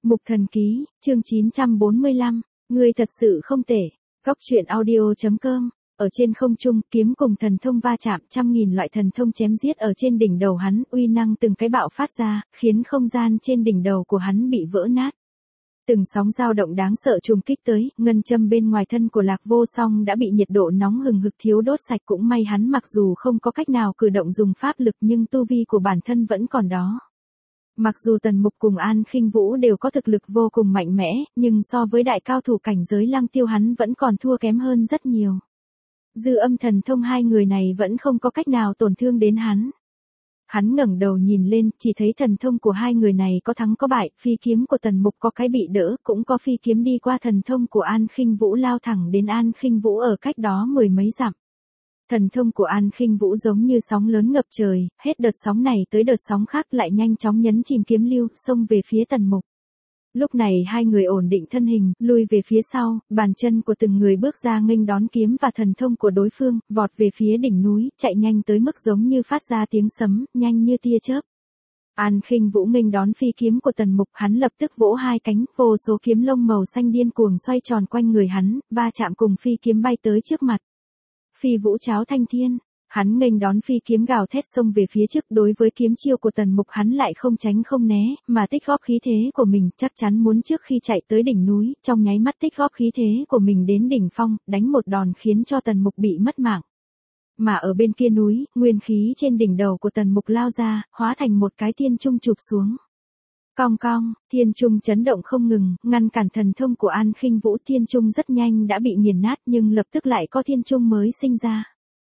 Mục Thần Ký, chương 945, ngươi thật sự không tệ. Góc truyện audio.com. Ở trên không trung, kiếm cùng thần thông va chạm, trăm nghìn loại thần thông chém giết ở trên đỉnh đầu hắn, uy năng từng cái bạo phát ra, khiến không gian trên đỉnh đầu của hắn bị vỡ nát. Từng sóng dao động đáng sợ trùng kích tới, ngân châm bên ngoài thân của Lạc Vô Song đã bị nhiệt độ nóng hừng hực thiếu đốt sạch, cũng may hắn mặc dù không có cách nào cử động dùng pháp lực nhưng tu vi của bản thân vẫn còn đó. Mặc dù Tần Mục cùng An Khinh Vũ đều có thực lực vô cùng mạnh mẽ, nhưng so với đại cao thủ cảnh giới Lăng Tiêu hắn vẫn còn thua kém hơn rất nhiều. Dư âm thần thông hai người này vẫn không có cách nào tổn thương đến hắn. Hắn ngẩng đầu nhìn lên, chỉ thấy thần thông của hai người này có thắng có bại, phi kiếm của Tần Mục có cái bị đỡ, cũng có phi kiếm đi qua thần thông của An Khinh Vũ lao thẳng đến An Khinh Vũ ở cách đó mười mấy dặm. Thần thông của An Khinh Vũ giống như sóng lớn ngập trời, hết đợt sóng này tới đợt sóng khác lại nhanh chóng nhấn chìm kiếm lưu, xông về phía Tần Mục. Lúc này hai người ổn định thân hình, lui về phía sau, bàn chân của từng người bước ra nghênh đón kiếm và thần thông của đối phương, vọt về phía đỉnh núi, chạy nhanh tới mức giống như phát ra tiếng sấm, nhanh như tia chớp. An Khinh Vũ nghênh đón phi kiếm của Tần Mục, hắn lập tức vỗ hai cánh, vô số kiếm lông màu xanh điên cuồng xoay tròn quanh người hắn, va chạm cùng phi kiếm bay tới trước mặt. Phi Vũ Cháo Thanh Thiên, hắn nghênh đón phi kiếm gào thét xông về phía trước, đối với kiếm chiêu của Tần Mục hắn lại không tránh không né, mà tích góp khí thế của mình, chắc chắn muốn trước khi chạy tới đỉnh núi, trong nháy mắt tích góp khí thế của mình đến đỉnh phong, đánh một đòn khiến cho Tần Mục bị mất mạng. Mà ở bên kia núi, nguyên khí trên đỉnh đầu của Tần Mục lao ra, hóa thành một cái thiên trung chụp xuống. Cong cong, thiên trung chấn động không ngừng, ngăn cản thần thông của An Khinh Vũ. Thiên trung rất nhanh đã bị nghiền nát nhưng lập tức lại có thiên trung mới sinh ra.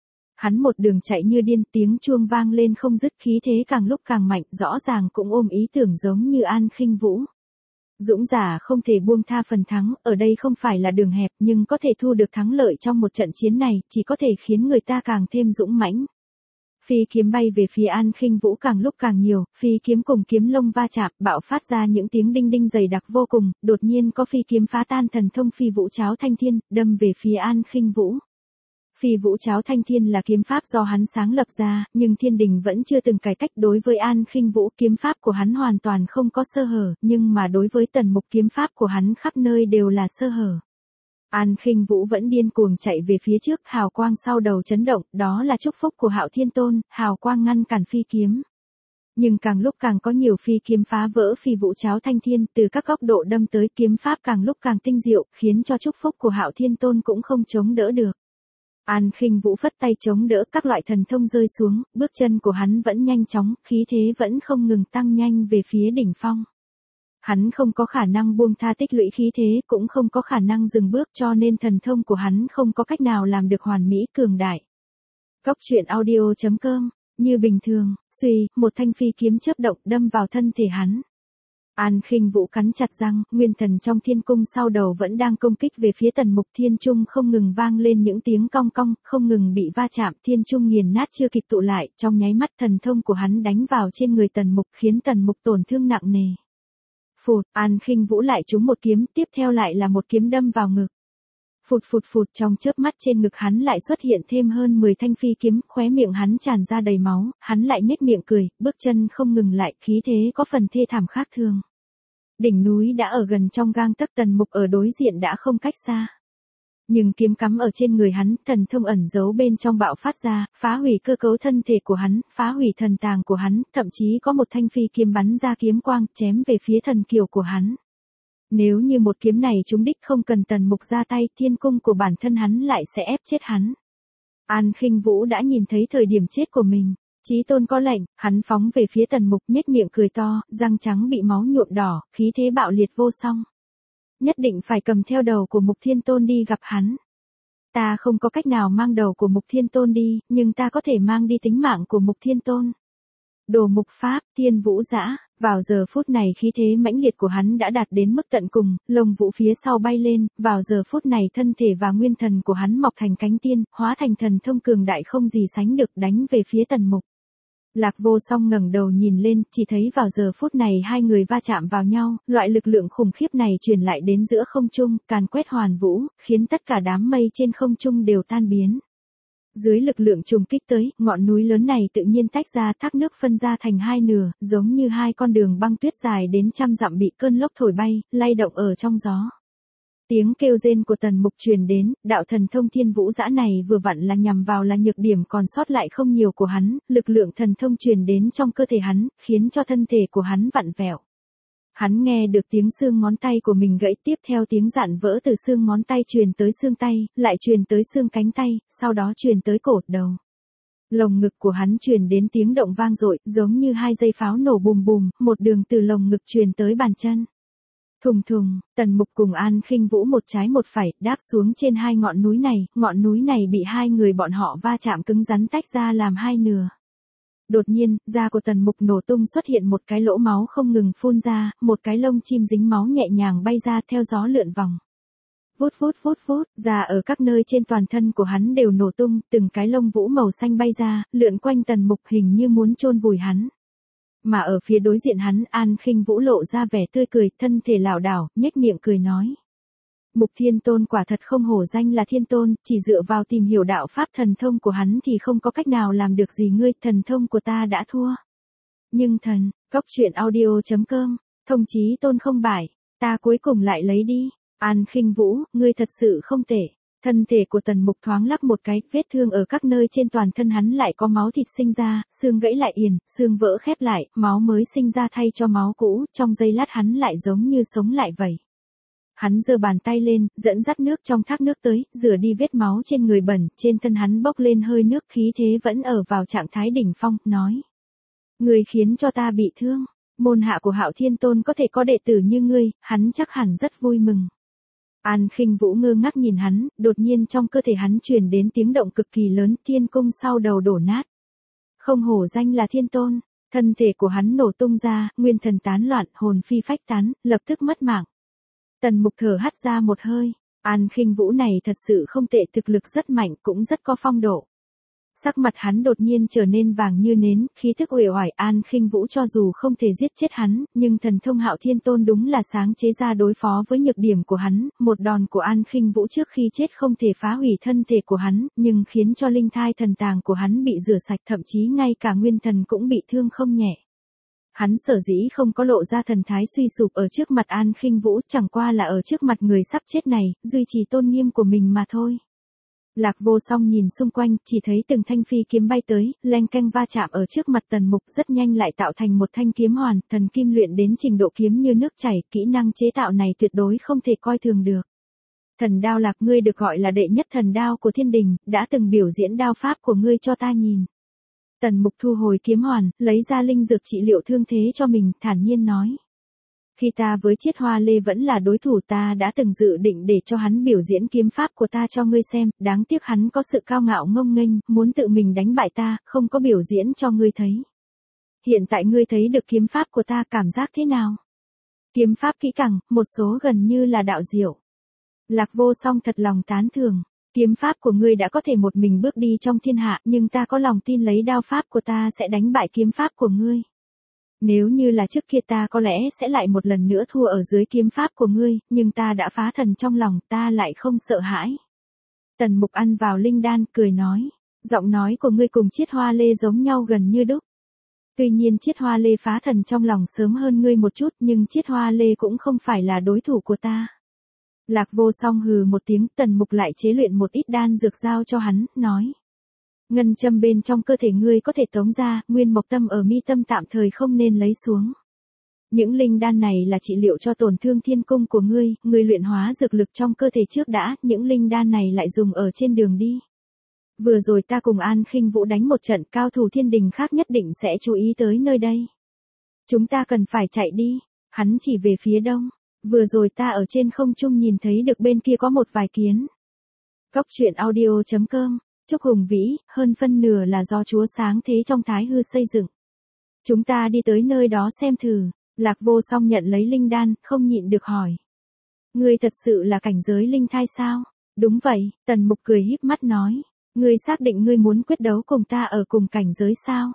Hắn một đường chạy như điên, tiếng chuông vang lên không dứt, khí thế càng lúc càng mạnh, rõ ràng cũng ôm ý tưởng giống như An Khinh Vũ. Dũng giả không thể buông tha phần thắng, ở đây không phải là đường hẹp nhưng có thể thu được thắng lợi trong một trận chiến này, chỉ có thể khiến người ta càng thêm dũng mãnh. Phi kiếm bay về phía An Khinh Vũ càng lúc càng nhiều, phi kiếm cùng kiếm lông va chạm, bạo phát ra những tiếng đinh đinh dày đặc vô cùng, đột nhiên có phi kiếm phá tan thần thông Phi Vũ Cháo Thanh Thiên, đâm về phía An Khinh Vũ. Phi Vũ Cháo Thanh Thiên là kiếm pháp do hắn sáng lập ra, nhưng thiên đình vẫn chưa từng cải cách. Đối với An Khinh Vũ, kiếm pháp của hắn hoàn toàn không có sơ hở, nhưng mà đối với Tần Mục, kiếm pháp của hắn khắp nơi đều là sơ hở. An Khinh Vũ vẫn điên cuồng chạy về phía trước, hào quang sau đầu chấn động, đó là chúc phúc của Hạo Thiên Tôn, hào quang ngăn cản phi kiếm. Nhưng càng lúc càng có nhiều phi kiếm phá vỡ Phi Vũ Cháo Thanh Thiên, từ các góc độ đâm tới, kiếm pháp càng lúc càng tinh diệu, khiến cho chúc phúc của Hạo Thiên Tôn cũng không chống đỡ được. An Khinh Vũ phất tay chống đỡ, các loại thần thông rơi xuống, bước chân của hắn vẫn nhanh chóng, khí thế vẫn không ngừng tăng nhanh về phía đỉnh phong. Hắn không có khả năng buông tha tích lũy khí thế, cũng không có khả năng dừng bước, cho nên thần thông của hắn không có cách nào làm được hoàn mỹ cường đại. Góc truyện audio.com, như bình thường, suy, một thanh phi kiếm chớp động đâm vào thân thể hắn. An Khinh Vũ cắn chặt răng, nguyên thần trong thiên cung sau đầu vẫn đang công kích về phía Tần Mục. Thiên trung không ngừng vang lên những tiếng cong cong, không ngừng bị va chạm, thiên trung nghiền nát chưa kịp tụ lại, trong nháy mắt thần thông của hắn đánh vào trên người Tần Mục, khiến Tần Mục tổn thương nặng nề. Phụt, An Khinh Vũ lại trúng một kiếm, tiếp theo lại là một kiếm đâm vào ngực. Phụt phụt phụt, trong chớp mắt trên ngực hắn lại xuất hiện thêm hơn 10 thanh phi kiếm, khóe miệng hắn tràn ra đầy máu, hắn lại nhếch miệng cười, bước chân không ngừng lại, khí thế có phần thê thảm khác thường. Đỉnh núi đã ở gần trong gang tấc, Tần Mục ở đối diện đã không cách xa. Nhưng kiếm cắm ở trên người hắn, thần thông ẩn giấu bên trong bạo phát ra, phá hủy cơ cấu thân thể của hắn, phá hủy thần tàng của hắn, thậm chí có một thanh phi kiếm bắn ra kiếm quang, chém về phía thần kiều của hắn. Nếu như một kiếm này trúng đích, không cần Tần Mục ra tay, thiên cung của bản thân hắn lại sẽ ép chết hắn. An Khinh Vũ đã nhìn thấy thời điểm chết của mình. Chí Tôn có lệnh, hắn phóng về phía Tần Mục, nhếch miệng cười to, răng trắng bị máu nhuộm đỏ, khí thế bạo liệt vô song. Nhất định phải cầm theo đầu của Mục Thiên Tôn đi gặp hắn. Ta không có cách nào mang đầu của Mục Thiên Tôn đi, nhưng ta có thể mang đi tính mạng của Mục Thiên Tôn. Đồ Mục Pháp, Thiên Vũ Dã, vào giờ phút này khí thế mãnh liệt của hắn đã đạt đến mức tận cùng, lông vũ phía sau bay lên, vào giờ phút này thân thể và nguyên thần của hắn mọc thành cánh tiên, hóa thành thần thông cường đại không gì sánh được, đánh về phía Tần Mục. Lạc Vô Song ngẩng đầu nhìn lên, chỉ thấy vào giờ phút này hai người va chạm vào nhau, loại lực lượng khủng khiếp này truyền lại đến giữa không trung, càn quét hoàn vũ, khiến tất cả đám mây trên không trung đều tan biến. Dưới lực lượng trùng kích tới, ngọn núi lớn này tự nhiên tách ra, thác nước phân ra thành hai nửa, giống như hai con đường băng tuyết dài đến trăm dặm bị cơn lốc thổi bay, lay động ở trong gió. Tiếng kêu rên của Tần Mục truyền đến, đạo thần thông thiên vũ dã này vừa vặn là nhằm vào là nhược điểm còn sót lại không nhiều của hắn, lực lượng thần thông truyền đến trong cơ thể hắn, khiến cho thân thể của hắn vặn vẹo. Hắn nghe được tiếng xương ngón tay của mình gãy, tiếp theo tiếng rạn vỡ từ xương ngón tay truyền tới xương tay, lại truyền tới xương cánh tay, sau đó truyền tới cổ đầu. Lồng ngực của hắn truyền đến tiếng động vang dội, giống như hai dây pháo nổ bùm bùm, một đường từ lồng ngực truyền tới bàn chân. Thùng thùng, Tần Mục cùng An Khinh Vũ một trái một phải, đáp xuống trên hai ngọn núi này bị hai người bọn họ va chạm cứng rắn tách ra làm hai nửa. Đột nhiên, da của Tần Mục nổ tung, xuất hiện một cái lỗ máu không ngừng phun ra, một cái lông chim dính máu nhẹ nhàng bay ra theo gió lượn vòng. Vút vút vút vút, da ở các nơi trên toàn thân của hắn đều nổ tung, từng cái lông vũ màu xanh bay ra, lượn quanh Tần Mục hình như muốn chôn vùi hắn. Mà ở phía đối diện hắn, An Khinh Vũ lộ ra vẻ tươi cười, thân thể lảo đảo, nhếch miệng cười nói. Mục Thiên Tôn quả thật không hổ danh là Thiên Tôn, chỉ dựa vào tìm hiểu đạo pháp thần thông của hắn thì không có cách nào làm được gì ngươi, thần thông của ta đã thua. Nhưng thần, Cóc Truyện Audio.com, thông chí Tôn không bại, ta cuối cùng lại lấy đi. An Khinh Vũ, ngươi thật sự không tệ. Thân thể của Tần Mục thoáng lắc một cái, vết thương ở các nơi trên toàn thân hắn lại có máu thịt sinh ra, xương gãy lại yền, xương vỡ khép lại, máu mới sinh ra thay cho máu cũ, trong giây lát hắn lại giống như sống lại vậy. Hắn giơ bàn tay lên, dẫn dắt nước trong thác nước tới, rửa đi vết máu trên người bẩn, trên thân hắn bốc lên hơi nước, khí thế vẫn ở vào trạng thái đỉnh phong, nói. Ngươi khiến cho ta bị thương, môn hạ của Hạo Thiên Tôn có thể có đệ tử như ngươi, hắn chắc hẳn rất vui mừng. An Khinh Vũ ngơ ngác nhìn hắn, đột nhiên trong cơ thể hắn truyền đến tiếng động cực kỳ lớn, thiên cung sau đầu đổ nát. Không hổ danh là Thiên Tôn, thân thể của hắn nổ tung ra, nguyên thần tán loạn, hồn phi phách tán, lập tức mất mạng. Tần Mục thở hắt ra một hơi, An Khinh Vũ này thật sự không tệ, thực lực rất mạnh, cũng rất có phong độ. Sắc mặt hắn đột nhiên trở nên vàng như nến, khí thức uể oải. An Khinh Vũ cho dù không thể giết chết hắn, nhưng thần thông Hạo Thiên Tôn đúng là sáng chế ra đối phó với nhược điểm của hắn, một đòn của An Khinh Vũ trước khi chết không thể phá hủy thân thể của hắn, nhưng khiến cho linh thai thần tàng của hắn bị rửa sạch, thậm chí ngay cả nguyên thần cũng bị thương không nhẹ. Hắn sở dĩ không có lộ ra thần thái suy sụp ở trước mặt An Khinh Vũ, chẳng qua là ở trước mặt người sắp chết này, duy trì tôn nghiêm của mình mà thôi. Lạc Vô Song nhìn xung quanh, chỉ thấy từng thanh phi kiếm bay tới, leng keng va chạm ở trước mặt Tần Mục, rất nhanh lại tạo thành một thanh kiếm hoàn, thần kim luyện đến trình độ kiếm như nước chảy, kỹ năng chế tạo này tuyệt đối không thể coi thường được. Thần đao Lạc, ngươi được gọi là đệ nhất thần đao của thiên đình, đã từng biểu diễn đao pháp của ngươi cho ta nhìn. Tần Mục thu hồi kiếm hoàn, lấy ra linh dược trị liệu thương thế cho mình, thản nhiên nói. Khi ta với Chiết Hoa Lê vẫn là đối thủ, ta đã từng dự định để cho hắn biểu diễn kiếm pháp của ta cho ngươi xem, đáng tiếc hắn có sự cao ngạo ngông nghênh, muốn tự mình đánh bại ta, không có biểu diễn cho ngươi thấy. Hiện tại ngươi thấy được kiếm pháp của ta, cảm giác thế nào? Kiếm pháp kỹ càng, một số gần như là đạo diệu. Lạc Vô Song thật lòng tán thưởng. Kiếm pháp của ngươi đã có thể một mình bước đi trong thiên hạ, nhưng ta có lòng tin lấy đao pháp của ta sẽ đánh bại kiếm pháp của ngươi. Nếu như là trước kia ta có lẽ sẽ lại một lần nữa thua ở dưới kiếm pháp của ngươi, nhưng ta đã phá thần trong lòng, ta lại không sợ hãi. Tần Mục ăn vào linh đan, cười nói, giọng nói của ngươi cùng Chiết Hoa Lê giống nhau gần như đúc. Tuy nhiên Chiết Hoa Lê phá thần trong lòng sớm hơn ngươi một chút, nhưng Chiết Hoa Lê cũng không phải là đối thủ của ta. Lạc Vô Song hừ một tiếng, Tần Mục lại chế luyện một ít đan dược giao cho hắn, nói. Ngân châm bên trong cơ thể ngươi có thể tống ra, nguyên mộc tâm ở mi tâm tạm thời không nên lấy xuống. Những linh đan này là trị liệu cho tổn thương thiên cung của ngươi, ngươi luyện hóa dược lực trong cơ thể trước đã, những linh đan này lại dùng ở trên đường đi. Vừa rồi ta cùng An Khinh Vũ đánh một trận, cao thủ thiên đình khác nhất định sẽ chú ý tới nơi đây. Chúng ta cần phải chạy đi, hắn chỉ về phía đông. Vừa rồi ta ở trên không trung nhìn thấy được bên kia có một vài kiến. Cóc Truyện Audio.com, Trúc Hùng Vĩ, hơn phân nửa là do Chúa Sáng Thế trong Thái Hư xây dựng. Chúng ta đi tới nơi đó xem thử. Lạc Vô Song nhận lấy linh đan, không nhịn được hỏi. Ngươi thật sự là cảnh giới linh thai sao? Đúng vậy, Tần Mục cười híp mắt nói. Ngươi xác định ngươi muốn quyết đấu cùng ta ở cùng cảnh giới sao?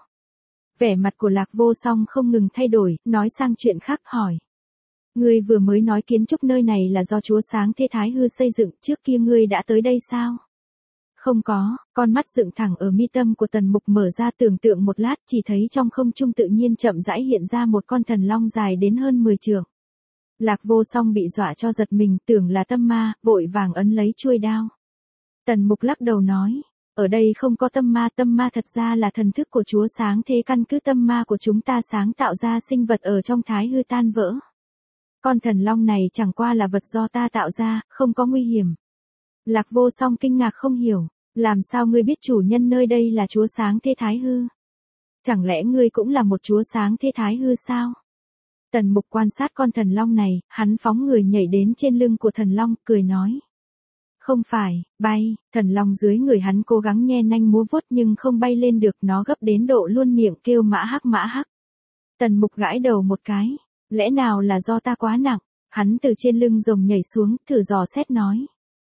Vẻ mặt của Lạc Vô Song không ngừng thay đổi, nói sang chuyện khác hỏi. Ngươi vừa mới nói kiến trúc nơi này là do Chúa Sáng Thế Thái Hư xây dựng, trước kia ngươi đã tới đây sao? Không có, con mắt dựng thẳng ở mi tâm của Tần Mục mở ra tưởng tượng một lát, chỉ thấy trong không trung tự nhiên chậm rãi hiện ra một con thần long dài đến hơn 10 trượng. Lạc Vô Song bị dọa cho giật mình, tưởng là tâm ma, vội vàng ấn lấy chuôi đao. Tần Mục lắc đầu nói, ở đây không có tâm ma thật ra là thần thức của Chúa Sáng Thế, căn cứ tâm ma của chúng ta sáng tạo ra sinh vật ở trong thái hư tan vỡ. Con thần long này chẳng qua là vật do ta tạo ra, không có nguy hiểm. Lạc Vô Song kinh ngạc không hiểu, làm sao ngươi biết chủ nhân nơi đây là Chúa Sáng Thế thái hư? Chẳng lẽ ngươi cũng là một Chúa Sáng Thế thái hư sao? Tần Mục quan sát con thần long này, hắn phóng người nhảy đến trên lưng của thần long, cười nói. Không phải, bay, thần long dưới người hắn cố gắng nhe nanh múa vuốt nhưng không bay lên được, nó gấp đến độ luôn miệng kêu mã hắc. Tần Mục gãi đầu một cái, lẽ nào là do ta quá nặng? Hắn từ trên lưng rồng nhảy xuống, thử dò xét nói.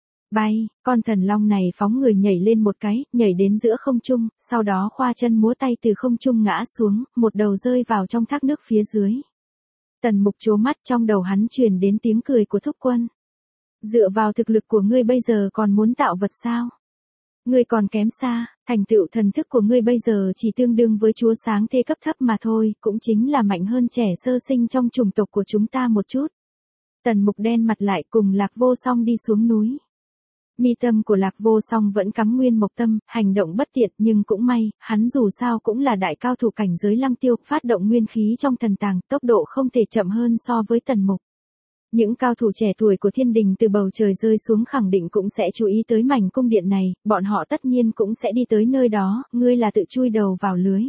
Bay, con thần long này phóng người nhảy lên một cái, nhảy đến giữa không trung, sau đó khoa chân múa tay từ không trung ngã xuống, một đầu rơi vào trong thác nước phía dưới. Tần Mục trố mắt, trong đầu hắn truyền đến tiếng cười của Thúc Quân. Dựa vào thực lực của ngươi bây giờ còn muốn tạo vật sao? Ngươi còn kém xa, thành tựu thần thức của ngươi bây giờ chỉ tương đương với Chúa Sáng Thế cấp thấp mà thôi, cũng chính là mạnh hơn trẻ sơ sinh trong chủng tộc của chúng ta một chút. Tần Mục đen mặt lại, cùng Lạc Vô Song đi xuống núi. Mi tâm của Lạc Vô Song vẫn cắm nguyên mộc tâm, hành động bất tiện, nhưng cũng may, hắn dù sao cũng là đại cao thủ cảnh giới Lăng Tiêu, phát động nguyên khí trong thần tàng, tốc độ không thể chậm hơn so với Tần Mục. Những cao thủ trẻ tuổi của thiên đình từ bầu trời rơi xuống khẳng định cũng sẽ chú ý tới mảnh cung điện này, bọn họ tất nhiên cũng sẽ đi tới nơi đó, ngươi là tự chui đầu vào lưới.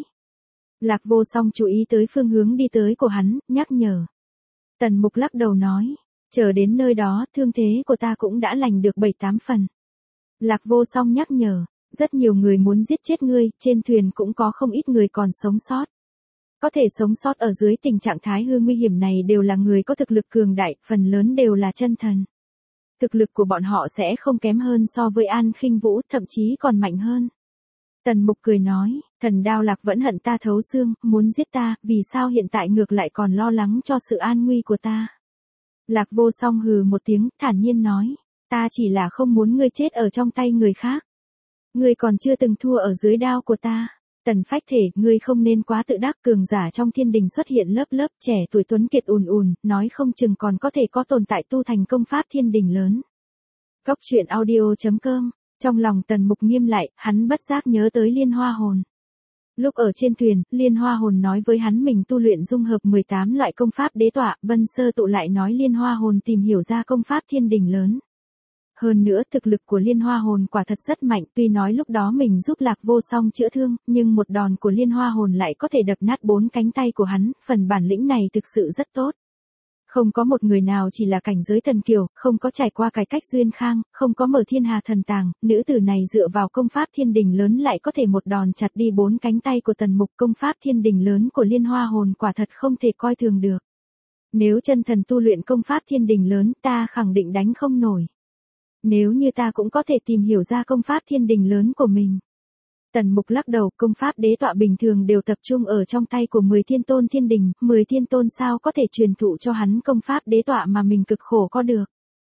Lạc Vô Song chú ý tới phương hướng đi tới của hắn, nhắc nhở. Tần Mục lắc đầu nói, chờ đến nơi đó, thương thế của ta cũng đã lành được 7-8 phần. Lạc Vô Song nhắc nhở, rất nhiều người muốn giết chết ngươi, trên thuyền cũng có không ít người còn sống sót. Có thể sống sót ở dưới tình trạng thái hư nguy hiểm này đều là người có thực lực cường đại, phần lớn đều là chân thần. Thực lực của bọn họ sẽ không kém hơn so với An Khinh Vũ, thậm chí còn mạnh hơn. Tần Mục cười nói, thần Đao Lạc vẫn hận ta thấu xương, muốn giết ta, vì sao hiện tại ngược lại còn lo lắng cho sự an nguy của ta? Lạc Vô Song hừ một tiếng, thản nhiên nói, ta chỉ là không muốn ngươi chết ở trong tay người khác. Ngươi còn chưa từng thua ở dưới đao của ta. Tần Phách Thể, ngươi không nên quá tự đắc, cường giả trong thiên đình xuất hiện lớp lớp, trẻ tuổi tuấn kiệt ùn, nói không chừng còn có thể có tồn tại tu thành công pháp thiên đình lớn. Cốc truyện audio.com, trong lòng Tần Mục nghiêm lại, hắn bất giác nhớ tới Liên Hoa Hồn. Lúc ở trên thuyền, Liên Hoa Hồn nói với hắn mình tu luyện dung hợp 18 loại công pháp đế tọa, Vân Sơ Tụ lại nói Liên Hoa Hồn tìm hiểu ra công pháp thiên đình lớn. Hơn nữa thực lực của Liên Hoa Hồn quả thật rất mạnh, tuy nói lúc đó mình giúp Lạc Vô Song chữa thương, nhưng một đòn của Liên Hoa Hồn lại có thể đập nát 4 cánh tay của hắn, phần bản lĩnh này thực sự rất tốt. Không có một người nào chỉ là cảnh giới thần kiều, không có trải qua cải cách duyên khang, không có mở thiên hà thần tàng, nữ tử này dựa vào công pháp thiên đình lớn lại có thể một đòn chặt đi 4 cánh tay của Tần Mục. Công pháp thiên đình lớn của Liên Hoa Hồn quả thật không thể coi thường được. Nếu chân thần tu luyện công pháp thiên đình lớn, ta khẳng định đánh không nổi. Nếu như ta cũng có thể tìm hiểu ra công pháp thiên đình lớn của mình. Tần Mục lắc đầu, công pháp đế tọa bình thường đều tập trung ở trong tay của 10 thiên tôn thiên đình, 10 thiên tôn sao có thể truyền thụ cho hắn công pháp đế tọa mà mình cực khổ có được.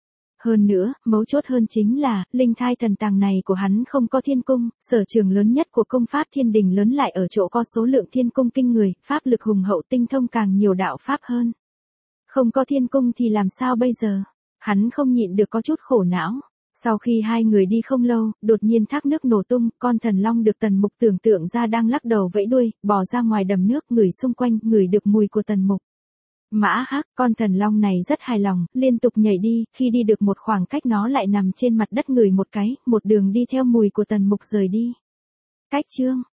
Hơn nữa, mấu chốt hơn chính là, linh thai thần tàng này của hắn không có thiên cung, sở trường lớn nhất của công pháp thiên đình lớn lại ở chỗ có số lượng thiên cung kinh người, pháp lực hùng hậu, tinh thông càng nhiều đạo pháp hơn. Không có thiên cung thì làm sao bây giờ? Hắn không nhịn được có chút khổ não. Sau khi hai người đi không lâu, đột nhiên thác nước nổ tung, con thần long được Tần Mục tưởng tượng ra đang lắc đầu vẫy đuôi, bò ra ngoài đầm nước, ngửi xung quanh, ngửi được mùi của Tần Mục. Mã hắc, con thần long này rất hài lòng, liên tục nhảy đi, khi đi được một khoảng cách nó lại nằm trên mặt đất ngửi một cái, một đường đi theo mùi của Tần Mục rời đi. Cách chương